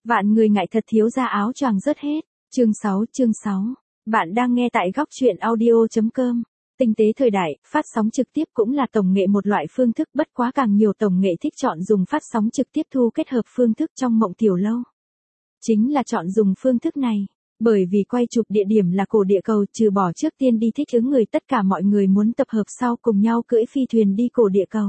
Vạn người ngại thật thiếu ra áo choàng rớt hết. Chương 6. Bạn đang nghe tại góc truyện audio.com. Tinh tế thời đại, phát sóng trực tiếp cũng là tổng nghệ một loại phương thức, bất quá càng nhiều tổng nghệ thích chọn dùng phát sóng trực tiếp thu kết hợp phương thức trong mộng tiểu lâu. Chính là chọn dùng phương thức này, bởi vì quay chụp địa điểm là cổ địa cầu, trừ bỏ trước tiên đi thích ứng người, tất cả mọi người muốn tập hợp sau cùng nhau cưỡi phi thuyền đi cổ địa cầu.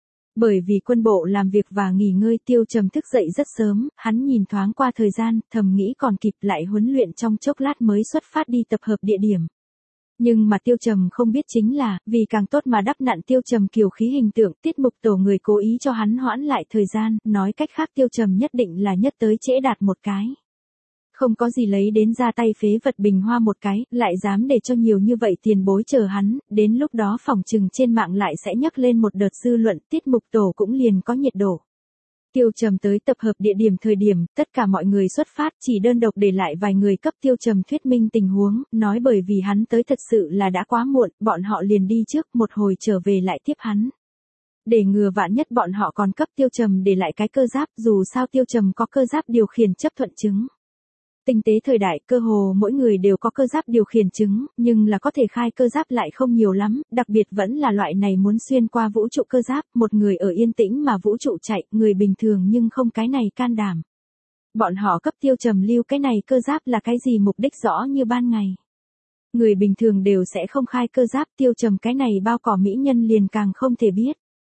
Bởi vì quân bộ làm việc và nghỉ ngơi, Tiêu Trầm thức dậy rất sớm, hắn nhìn thoáng qua thời gian, thầm nghĩ còn kịp lại huấn luyện trong chốc lát mới xuất phát đi tập hợp địa điểm. Nhưng mà Tiêu Trầm không biết chính là, vì càng tốt mà đắp nặn Tiêu Trầm kiều khí hình tượng, tiết mục tổ người cố ý cho hắn hoãn lại thời gian, nói cách khác Tiêu Trầm nhất định là nhất tới trễ đạt một cái. Không có gì lấy đến ra tay phế vật bình hoa một cái, lại dám để cho nhiều như vậy tiền bối chờ hắn, đến lúc đó phỏng chừng trên mạng lại sẽ nhấc lên một đợt dư luận, tiết mục tổ cũng liền có nhiệt độ. Tiêu Trầm tới tập hợp địa điểm thời điểm, tất cả mọi người xuất phát, chỉ đơn độc để lại vài người cấp Tiêu Trầm thuyết minh tình huống, nói bởi vì hắn tới thật sự là đã quá muộn, bọn họ liền đi trước, một hồi trở về lại tiếp hắn. Để ngừa vạn nhất bọn họ còn cấp Tiêu Trầm để lại cái cơ giáp, dù sao Tiêu Trầm có cơ giáp điều khiển chấp thuận chứng. Tinh tế thời đại, cơ hồ mỗi người đều có cơ giáp điều khiển chứng, nhưng là có thể khai cơ giáp lại không nhiều lắm, đặc biệt vẫn là loại này muốn xuyên qua vũ trụ cơ giáp, một người ở yên tĩnh mà vũ trụ chạy, người bình thường nhưng không cái này can đảm. Bọn họ cấp Tiêu Trầm lưu cái này cơ giáp là cái gì mục đích rõ như ban ngày. Người bình thường đều sẽ không khai cơ giáp, Tiêu Trầm cái này bao cỏ mỹ nhân liền càng không thể biết.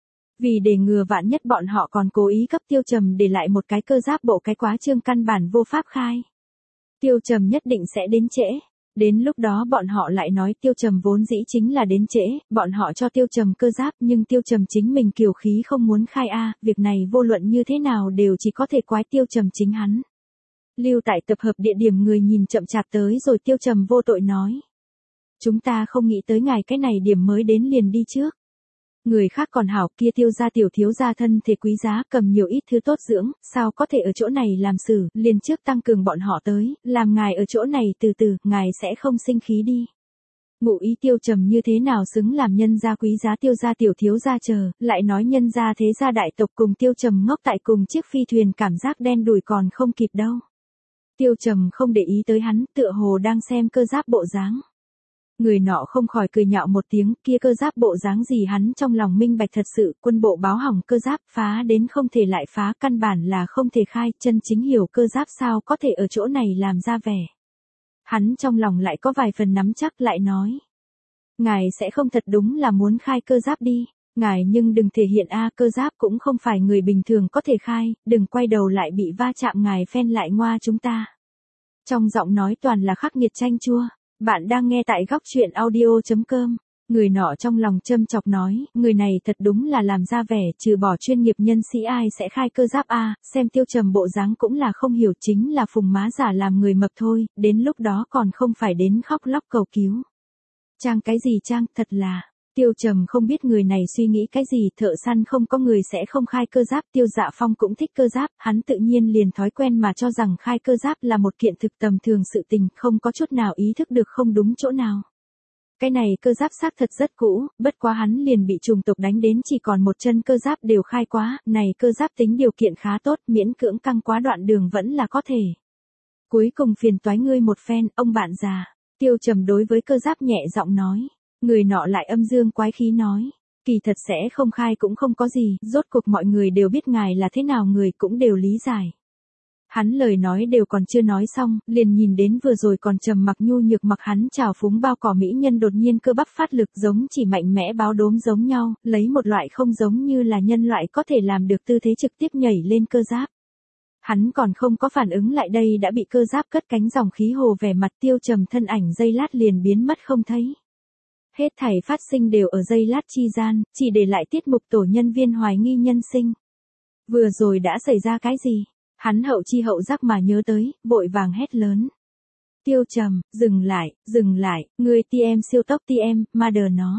Vì để ngừa vạn nhất bọn họ còn cố ý cấp Tiêu Trầm để lại một cái cơ giáp bộ cái quá trương căn bản vô pháp khai. Tiêu Trầm nhất định sẽ đến trễ. Đến lúc đó bọn họ lại nói Tiêu Trầm vốn dĩ chính là đến trễ, bọn họ cho Tiêu Trầm cơ giáp nhưng Tiêu Trầm chính mình kiều khí không muốn khai việc này vô luận như thế nào đều chỉ có thể quái Tiêu Trầm chính hắn. Lưu tại tập hợp địa điểm người nhìn chậm chạp tới rồi Tiêu Trầm vô tội nói. Chúng ta không nghĩ tới ngài cái này điểm mới đến liền đi trước. Người khác còn hảo, kia Tiêu gia tiểu thiếu gia thân thể quý giá, cầm nhiều ít thứ tốt dưỡng, sao có thể ở chỗ này làm xử, liền trước tăng cường bọn họ tới, làm ngài ở chỗ này từ từ, ngài sẽ không sinh khí đi. Ngụ ý Tiêu Trầm như thế nào xứng làm nhân gia quý giá Tiêu gia tiểu thiếu gia chờ, lại nói nhân gia thế gia đại tộc cùng Tiêu Trầm ngốc tại cùng chiếc phi thuyền cảm giác đen đủi còn không kịp đâu. Tiêu Trầm không để ý tới hắn, tựa hồ đang xem cơ giáp bộ dáng. Người nọ không khỏi cười nhạo một tiếng, kia cơ giáp bộ dáng gì hắn trong lòng minh bạch thật sự, quân bộ báo hỏng cơ giáp, phá đến không thể lại phá, căn bản là không thể khai, chân chính hiểu cơ giáp sao có thể ở chỗ này làm ra vẻ. Hắn trong lòng lại có vài phần nắm chắc, lại nói. Ngài sẽ không thật đúng là muốn khai cơ giáp đi, ngài nhưng đừng thể hiện cơ giáp cũng không phải người bình thường có thể khai, đừng quay đầu lại bị va chạm ngài phen lại ngoa chúng ta. Trong giọng nói toàn là khắc nghiệt chanh chua. Bạn đang nghe tại góc truyện audio.com. Người nọ trong lòng châm chọc nói, người này thật đúng là làm ra vẻ, trừ bỏ chuyên nghiệp nhân sĩ ai sẽ khai cơ giáp xem Tiêu Trầm bộ dáng cũng là không hiểu, chính là phùng má giả làm người mập thôi, đến lúc đó còn không phải đến khóc lóc cầu cứu. Trang cái gì trang, thật là. Tiêu Trầm không biết người này suy nghĩ cái gì, thợ săn không có người sẽ không khai cơ giáp, Tiêu Dạ Phong cũng thích cơ giáp, hắn tự nhiên liền thói quen mà cho rằng khai cơ giáp là một kiện thực tầm thường sự tình, không có chút nào ý thức được không đúng chỗ nào. Cái này cơ giáp xác thật rất cũ, bất quá hắn liền bị trùng tộc đánh đến chỉ còn một chân cơ giáp đều khai quá, này cơ giáp tính điều kiện khá tốt, miễn cưỡng căng quá đoạn đường vẫn là có thể. Cuối cùng phiền toái ngươi một phen, ông bạn già. Tiêu Trầm đối với cơ giáp nhẹ giọng nói. Người nọ lại âm dương quái khí nói, kỳ thật sẽ không khai cũng không có gì, rốt cuộc mọi người đều biết ngài là thế nào người cũng đều lý giải. Hắn lời nói đều còn chưa nói xong, liền nhìn đến vừa rồi còn trầm mặc nhu nhược mặc hắn trào phúng bao cỏ mỹ nhân đột nhiên cơ bắp phát lực giống chỉ mạnh mẽ báo đốm giống nhau, lấy một loại không giống như là nhân loại có thể làm được tư thế trực tiếp nhảy lên cơ giáp. Hắn còn không có phản ứng lại đây đã bị cơ giáp cất cánh dòng khí hồ vẻ mặt Tiêu Trầm thân ảnh giây lát liền biến mất không thấy. Hết thảy phát sinh đều ở giây lát chi gian, chỉ để lại tiết mục tổ nhân viên hoài nghi nhân sinh. Vừa rồi đã xảy ra cái gì? Hắn hậu chi hậu giác mà nhớ tới, vội vàng hét lớn. Tiêu Trầm, dừng lại, ngươi TM siêu tốc TM, ma đờ nó.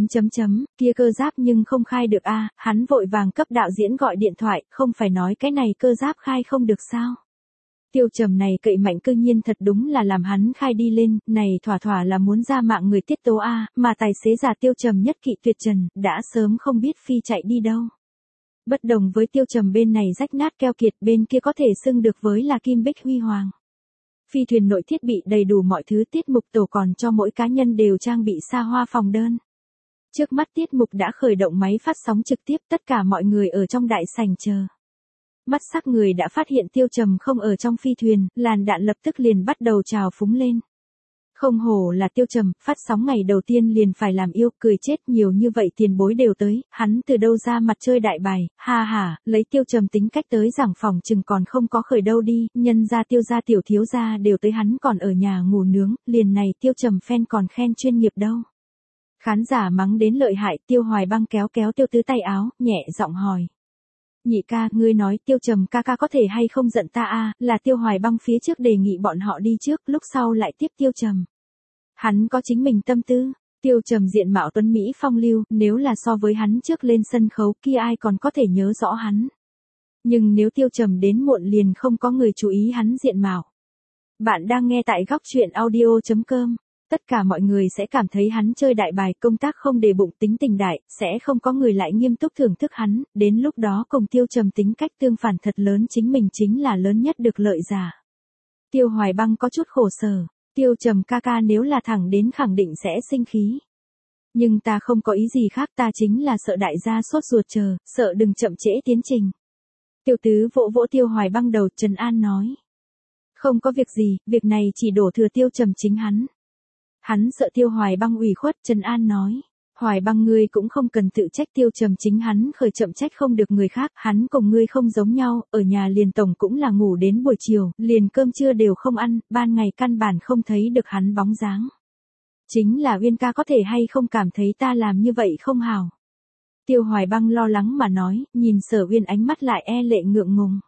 Kia cơ giáp nhưng không khai được hắn vội vàng cấp đạo diễn gọi điện thoại, không phải nói cái này cơ giáp khai không được sao? Tiêu Trầm này cậy mạnh cư nhiên thật đúng là làm hắn khai đi lên, này thỏa thỏa là muốn ra mạng người tiết tố mà tài xế già Tiêu Trầm nhất kỵ tuyệt trần, đã sớm không biết phi chạy đi đâu. Bất đồng với Tiêu Trầm bên này rách nát keo kiệt, bên kia có thể xưng được với là kim bích huy hoàng. Phi thuyền nội thiết bị đầy đủ mọi thứ, tiết mục tổ còn cho mỗi cá nhân đều trang bị xa hoa phòng đơn. Trước mắt tiết mục đã khởi động máy phát sóng trực tiếp, tất cả mọi người ở trong đại sảnh chờ. Mắt sắc người đã phát hiện Tiêu Trầm không ở trong phi thuyền, làn đạn lập tức liền bắt đầu trào phúng lên. Không hổ là Tiêu Trầm, phát sóng ngày đầu tiên liền phải làm yêu, cười chết, nhiều như vậy tiền bối đều tới, hắn từ đâu ra mặt chơi đại bài, ha ha, lấy Tiêu Trầm tính cách tới giảng phòng chừng còn không có khởi đâu đi, nhân ra Tiêu gia tiểu thiếu gia đều tới, hắn còn ở nhà ngủ nướng, liền này Tiêu Trầm fan còn khen chuyên nghiệp đâu. Khán giả mắng đến lợi hại, Tiêu Hoài Băng kéo kéo Tiêu Tứ tay áo, nhẹ giọng hỏi. Nhị ca, ngươi nói Tiêu Trầm ca ca có thể hay không giận ta a? Là Tiêu Hoài Băng phía trước đề nghị bọn họ đi trước, lúc sau lại tiếp Tiêu Trầm. Hắn có chính mình tâm tư, Tiêu Trầm diện mạo tuấn Mỹ phong lưu, nếu là so với hắn trước lên sân khấu kia ai còn có thể nhớ rõ hắn. Nhưng nếu Tiêu Trầm đến muộn liền không có người chú ý hắn diện mạo. Bạn đang nghe tại góc truyện audio.com. Tất cả mọi người sẽ cảm thấy hắn chơi đại bài, công tác không để bụng, tính tình đại, sẽ không có người lại nghiêm túc thưởng thức hắn, đến lúc đó cùng Tiêu Trầm tính cách tương phản thật lớn, chính mình chính là lớn nhất được lợi giả. Tiêu Hoài Băng có chút khổ sở, Tiêu Trầm ca ca nếu là thẳng đến khẳng định sẽ sinh khí. Nhưng ta không có ý gì khác, ta chính là sợ đại gia sốt ruột chờ, sợ đừng chậm trễ tiến trình. Tiêu Tứ vỗ vỗ Tiêu Hoài Băng đầu, trấn an nói. Không có việc gì, việc này chỉ đổ thừa Tiêu Trầm chính hắn. Hắn sợ Tiêu Hoài Băng ủy khuất, trấn an nói. Hoài Băng ngươi cũng không cần tự trách, Tiêu Trầm chính hắn khởi chậm trách không được người khác, hắn cùng ngươi không giống nhau, ở nhà liền tổng cũng là ngủ đến buổi chiều, liền cơm trưa đều không ăn, ban ngày căn bản không thấy được hắn bóng dáng. Chính là Uyên ca có thể hay không cảm thấy ta làm như vậy không hảo. Tiêu Hoài Băng lo lắng mà nói, nhìn Sở Uyên ánh mắt lại e lệ ngượng ngùng.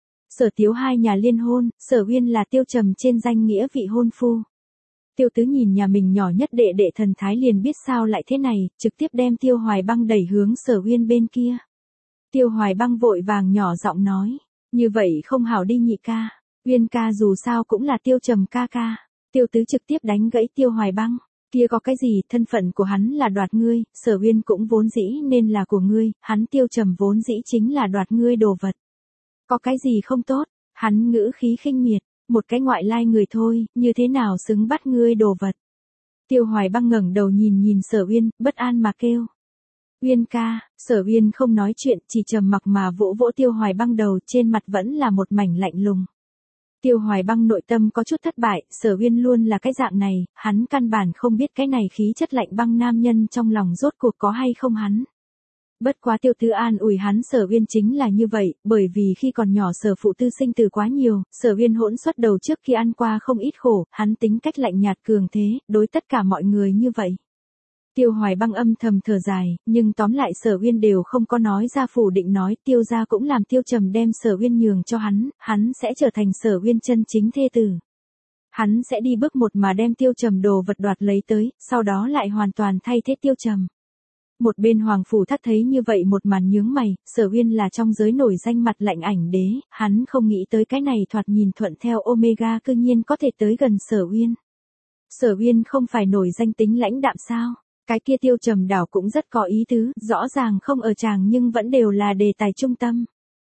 Sở Tiếu hai nhà liên hôn, Sở Uyên là Tiêu Trầm trên danh nghĩa vị hôn phu. Tiêu Tứ nhìn nhà mình nhỏ nhất đệ đệ thần thái liền biết sao lại thế này, trực tiếp đem Tiêu Hoài Băng đẩy hướng Sở Uyên bên kia. Tiêu Hoài Băng vội vàng nhỏ giọng nói, như vậy không hảo đi nhị ca, Uyên ca dù sao cũng là Tiêu Trầm ca ca. Tiêu Tứ trực tiếp đánh gãy Tiêu Hoài Băng, kia có cái gì, thân phận của hắn là đoạt ngươi, Sở Uyên cũng vốn dĩ nên là của ngươi, hắn Tiêu Trầm vốn dĩ chính là đoạt ngươi đồ vật. Có cái gì không tốt, hắn ngữ khí khinh miệt. Một cái ngoại lai người thôi, như thế nào xứng bắt ngươi đồ vật. Tiêu Hoài Băng ngẩng đầu nhìn Sở Uyên, bất an mà kêu. Uyên ca, Sở Uyên không nói chuyện, chỉ trầm mặc mà vỗ vỗ Tiêu Hoài Băng đầu, trên mặt vẫn là một mảnh lạnh lùng. Tiêu Hoài Băng nội tâm có chút thất bại, Sở Uyên luôn là cái dạng này, hắn căn bản không biết cái này khí chất lạnh băng nam nhân trong lòng rốt cuộc có hay không hắn. Bất quá Tiêu Tứ an ủi hắn Sở Uyên chính là như vậy, bởi vì khi còn nhỏ Sở phụ tư sinh từ quá nhiều, Sở Uyên hỗn xuất đầu trước khi ăn qua không ít khổ, hắn tính cách lạnh nhạt cường thế, đối tất cả mọi người như vậy. Tiêu Hoài Băng âm thầm thở dài, nhưng tóm lại Sở Uyên đều không có nói ra phủ định nói, Tiêu gia cũng làm Tiêu Trầm đem Sở Uyên nhường cho hắn sẽ trở thành Sở Uyên chân chính thê tử. Hắn sẽ đi bước một mà đem Tiêu Trầm đồ vật đoạt lấy tới, sau đó lại hoàn toàn thay thế Tiêu Trầm. Một bên Hoàng Phủ Thất thấy như vậy một màn nhướng mày, Sở Uyên là trong giới nổi danh mặt lạnh ảnh đế, hắn không nghĩ tới cái này thoạt nhìn thuận theo Omega cư nhiên có thể tới gần Sở Uyên. Sở Uyên không phải nổi danh tính lãnh đạm sao, cái kia Tiêu Trầm đảo cũng rất có ý tứ, rõ ràng không ở tràng nhưng vẫn đều là đề tài trung tâm.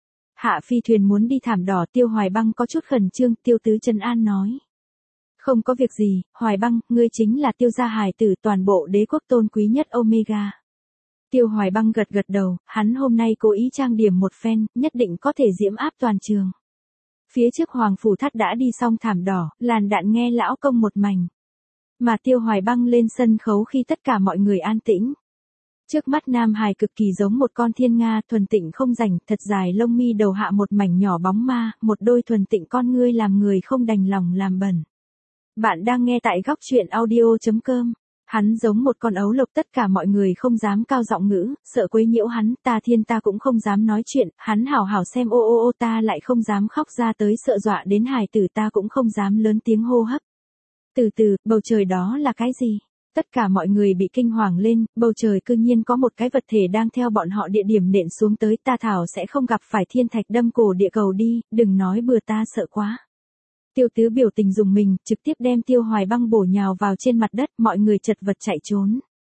Hạ phi thuyền muốn đi thảm đỏ, Tiêu Hoài Băng có chút khẩn trương, Tiêu Tứ trấn an nói. Không có việc gì, Hoài Băng, ngươi chính là Tiêu gia hài tử, toàn bộ đế quốc tôn quý nhất Omega. Tiêu Hoài Băng gật gật đầu, hắn hôm nay cố ý trang điểm một phen, nhất định có thể diễm áp toàn trường. Phía trước Hoàng Phủ Thất đã đi xong thảm đỏ, làn đạn nghe lão công một mảnh. Mà Tiêu Hoài Băng lên sân khấu khi tất cả mọi người an tĩnh. Trước mắt Nam Hải cực kỳ giống một con thiên nga, thuần tịnh không rảnh, thật dài lông mi đầu hạ một mảnh nhỏ bóng ma, một đôi thuần tịnh con ngươi làm người không đành lòng làm bẩn. Bạn đang nghe tại góc truyện audio.com. Hắn giống một con ấu lộc, tất cả mọi người không dám cao giọng ngữ, sợ quấy nhiễu hắn, ta cũng không dám nói chuyện, hắn hảo hảo xem ô ta lại không dám khóc ra tới, sợ dọa đến hài tử, ta cũng không dám lớn tiếng hô hấp. Từ từ, bầu trời đó là cái gì? Tất cả mọi người bị kinh hoàng lên, bầu trời cư nhiên có một cái vật thể đang theo bọn họ địa điểm nện xuống tới, ta thảo sẽ không gặp phải thiên thạch đâm cổ địa cầu đi, đừng nói bừa, ta sợ quá. Tiêu Tứ biểu tình dùng mình, trực tiếp đem Tiêu Hoài Băng bổ nhào vào trên mặt đất, mọi người chật vật chạy trốn.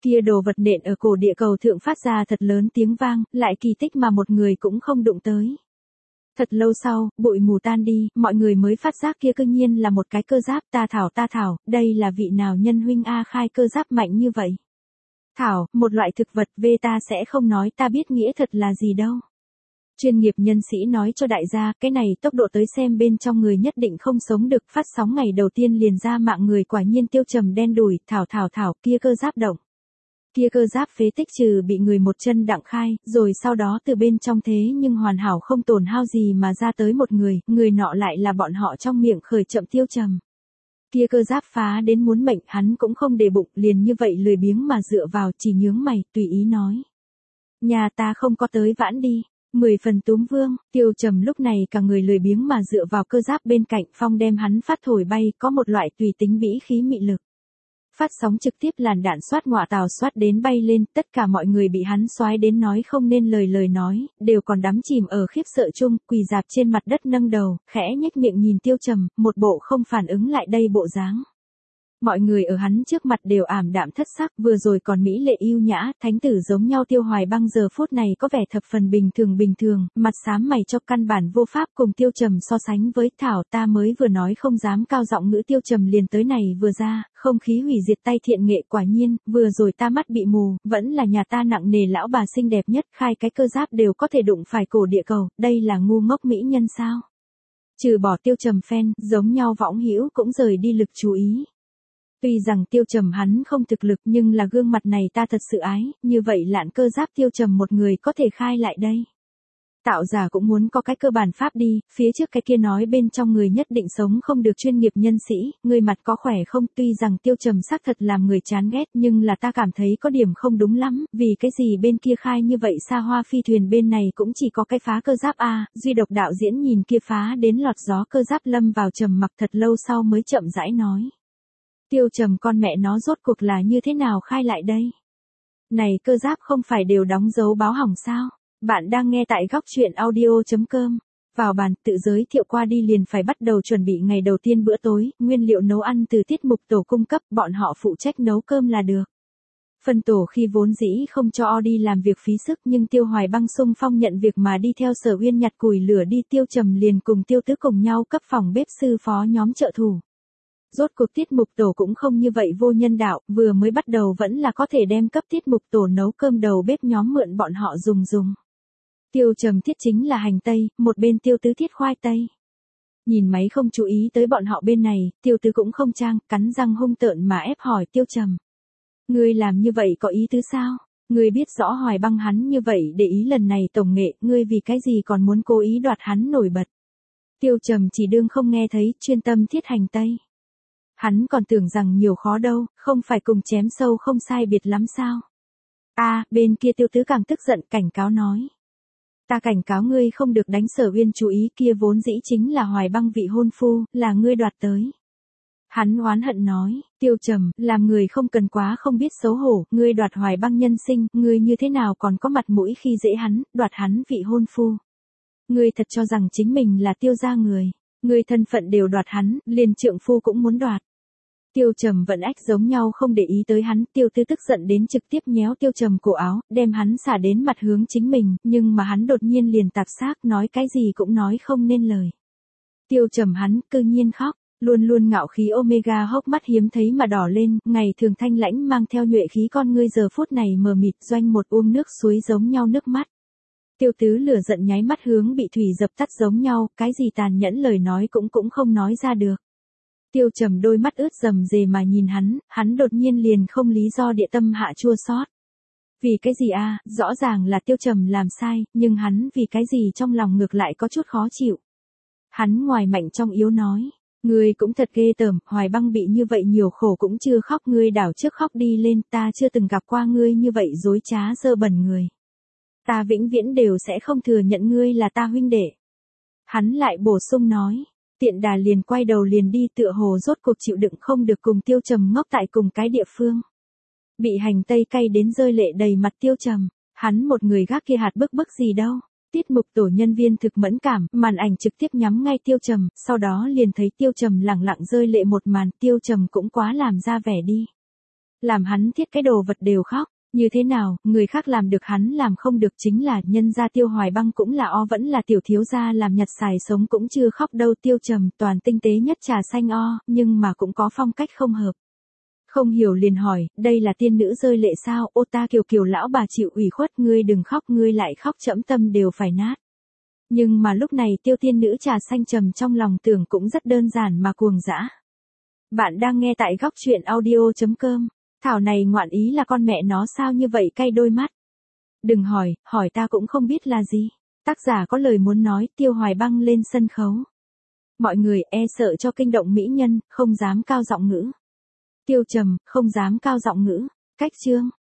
Kia đồ vật nện ở cổ địa cầu thượng phát ra thật lớn tiếng vang, lại kỳ tích mà một người cũng không đụng tới. Thật lâu sau, bụi mù tan đi, mọi người mới phát giác kia cư nhiên là một cái cơ giáp. Ta thảo, đây là vị nào nhân huynh A khai cơ giáp mạnh như vậy. Thảo, một loại thực vật về ta sẽ không nói ta biết nghĩa thật là gì đâu. Chuyên nghiệp nhân sĩ nói cho đại gia, cái này tốc độ tới xem bên trong người nhất định không sống được, phát sóng ngày đầu tiên liền ra mạng người quả nhiên Tiêu Trầm đen đủi, thảo, kia cơ giáp động. Kia cơ giáp phế tích trừ bị người một chân đặng khai, rồi sau đó từ bên trong thế nhưng hoàn hảo không tổn hao gì mà ra tới một người nọ lại là bọn họ trong miệng khởi chậm Tiêu Trầm. Kia cơ giáp phá đến muốn mệnh, hắn cũng không để bụng, liền như vậy lười biếng mà dựa vào, chỉ nhướng mày, tùy ý nói. Nhà ta không có tới vãn đi. 10 phần túm vương, Tiêu Trầm lúc này cả người lười biếng mà dựa vào cơ giáp bên cạnh, phong đem hắn phát thổi bay, có một loại tùy tính bĩ khí mị lực. Phát sóng trực tiếp làn đạn xoát ngọa tào xoát đến bay lên, tất cả mọi người bị hắn xoái đến nói không nên lời nói, đều còn đắm chìm ở khiếp sợ chung, quỳ dạp trên mặt đất nâng đầu, khẽ nhếch miệng nhìn Tiêu Trầm, một bộ không phản ứng lại đây bộ dáng. Mọi người ở hắn trước mặt đều ảm đạm thất sắc, vừa rồi còn mỹ lệ yêu nhã, thánh tử giống nhau Tiêu Hoài Băng giờ phút này có vẻ thập phần bình thường, mặt xám mày cho căn bản vô pháp cùng Tiêu Trầm so sánh với thảo. Ta mới vừa nói không dám cao giọng ngữ, Tiêu Trầm liền tới này vừa ra, không khí hủy diệt tay thiện nghệ, quả nhiên, vừa rồi ta mắt bị mù, vẫn là nhà ta nặng nề lão bà xinh đẹp nhất, khai cái cơ giáp đều có thể đụng phải cổ địa cầu, đây là ngu ngốc mỹ nhân sao? Trừ bỏ Tiêu Trầm fan, giống nhau võng hữu cũng rời đi lực chú ý. Tuy rằng Tiêu Trầm hắn không thực lực nhưng là gương mặt này ta thật sự ái, như vậy lạn cơ giáp Tiêu Trầm một người có thể khai lại đây. Tạo giả cũng muốn có cái cơ bản pháp đi, phía trước cái kia nói bên trong người nhất định sống không được chuyên nghiệp nhân sĩ, người mặt có khỏe không, tuy rằng Tiêu Trầm xác thật làm người chán ghét nhưng là ta cảm thấy có điểm không đúng lắm, vì cái gì bên kia khai như vậy xa hoa phi thuyền bên này cũng chỉ có cái phá cơ giáp A, duy độc đạo diễn nhìn kia phá đến lọt gió cơ giáp lâm vào trầm mặc thật lâu sau mới chậm rãi nói. Tiêu Trầm con mẹ nó rốt cuộc là như thế nào khai lại đây? Này cơ giáp không phải đều đóng dấu báo hỏng sao? Bạn đang nghe tại góc truyện audio.com. Vào bàn tự giới thiệu qua đi liền phải bắt đầu chuẩn bị ngày đầu tiên bữa tối, nguyên liệu nấu ăn từ tiết mục tổ cung cấp, bọn họ phụ trách nấu cơm là được. Phân tổ khi vốn dĩ không cho Audi làm việc phí sức nhưng Tiêu Hoài Băng xung phong nhận việc mà đi theo Sở Uyên nhặt củi lửa đi, Tiêu Trầm liền cùng Tiêu Tứ cùng nhau cấp phòng bếp sư phó nhóm trợ thủ. Rốt cuộc tiết mục tổ cũng không như vậy vô nhân đạo, vừa mới bắt đầu vẫn là có thể đem cấp tiết mục tổ nấu cơm đầu bếp nhóm mượn bọn họ dùng. Tiêu Trầm thiết chính là hành tây, một bên Tiêu Tứ thiết khoai tây. Nhìn máy không chú ý tới bọn họ bên này, Tiêu Tứ cũng không trang, cắn răng hung tợn mà ép hỏi Tiêu Trầm. Ngươi làm như vậy có ý tứ sao? Ngươi biết rõ Hoài Băng hắn như vậy để ý lần này tổng nghệ, ngươi vì cái gì còn muốn cố ý đoạt hắn nổi bật? Tiêu Trầm chỉ đương không nghe thấy, chuyên tâm thiết hành tây. Hắn còn tưởng rằng nhiều khó đâu, không phải cùng chém sâu không sai biệt lắm sao? Bên kia Tiêu Tứ càng tức giận cảnh cáo nói. Ta cảnh cáo ngươi không được đánh Sở Uyên chú ý, kia vốn dĩ chính là Hoài Băng vị hôn phu, là ngươi đoạt tới. Hắn oán hận nói, Tiêu Trầm, làm người không cần quá không biết xấu hổ, ngươi đoạt Hoài Băng nhân sinh, ngươi như thế nào còn có mặt mũi khi dễ hắn, đoạt hắn vị hôn phu. Ngươi thật cho rằng chính mình là Tiêu gia người, ngươi thân phận đều đoạt hắn, liền trượng phu cũng muốn đoạt. Tiêu Trầm vẫn ách giống nhau không để ý tới hắn, Tiêu Tứ tức giận đến trực tiếp nhéo Tiêu Trầm cổ áo, đem hắn xả đến mặt hướng chính mình, nhưng mà hắn đột nhiên liền tạp xác, nói cái gì cũng nói không nên lời. Tiêu Trầm hắn cư nhiên khóc, luôn ngạo khí Omega hốc mắt hiếm thấy mà đỏ lên, ngày thường thanh lãnh mang theo nhuệ khí con ngươi giờ phút này mờ mịt doanh một uông nước suối giống nhau nước mắt. Tiêu Tứ lửa giận nháy mắt hướng bị thủy dập tắt giống nhau, cái gì tàn nhẫn lời nói cũng không nói ra được. Tiêu Trầm đôi mắt ướt rầm rề mà nhìn hắn đột nhiên liền không lý do địa tâm hạ chua xót. Vì cái gì rõ ràng là Tiêu Trầm làm sai, nhưng hắn vì cái gì trong lòng ngược lại có chút khó chịu. Hắn ngoài mạnh trong yếu nói, ngươi cũng thật ghê tởm, Hoài Băng bị như vậy nhiều khổ cũng chưa khóc, ngươi đảo trước khóc đi lên, ta chưa từng gặp qua ngươi như vậy dối trá dơ bẩn người. Ta vĩnh viễn đều sẽ không thừa nhận ngươi là ta huynh đệ. Hắn lại bổ sung nói. Tiện đà liền quay đầu liền đi, tựa hồ rốt cuộc chịu đựng không được cùng Tiêu Trầm ngốc tại cùng cái địa phương. Bị hành tây cay đến rơi lệ đầy mặt Tiêu Trầm, hắn một người gác kia hạt bức gì đâu. Tiết mục tổ nhân viên thực mẫn cảm, màn ảnh trực tiếp nhắm ngay Tiêu Trầm, sau đó liền thấy Tiêu Trầm lẳng lặng rơi lệ một màn, Tiêu Trầm cũng quá làm ra vẻ đi. Làm hắn thiết cái đồ vật đều khóc. Như thế nào, người khác làm được hắn làm không được chính là nhân gia Tiêu Hoài Băng cũng là o vẫn là tiểu thiếu gia làm nhặt xài sống cũng chưa khóc đâu. Tiêu Trầm toàn tinh tế nhất trà xanh o, nhưng mà cũng có phong cách không hợp. Không hiểu liền hỏi, đây là tiên nữ rơi lệ sao? Ô ta Kiều Kiều lão bà chịu ủy khuất, ngươi đừng khóc, ngươi lại khóc trẫm tâm đều phải nát. Nhưng mà lúc này Tiêu tiên nữ trà xanh trầm trong lòng tưởng cũng rất đơn giản mà cuồng dã. Bạn đang nghe tại góc chuyện audio.com. Thảo này ngoạn ý là con mẹ nó sao như vậy cay đôi mắt. Đừng hỏi, hỏi ta cũng không biết là gì. Tác giả có lời muốn nói. Tiêu Hoài Băng lên sân khấu. Mọi người e sợ cho kinh động mỹ nhân, không dám cao giọng ngữ. Tiêu Trầm, không dám cao giọng ngữ. Cách chương.